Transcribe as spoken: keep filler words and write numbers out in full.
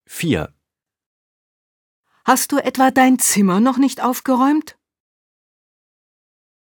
vier. Hast du etwa dein Zimmer noch nicht aufgeräumt?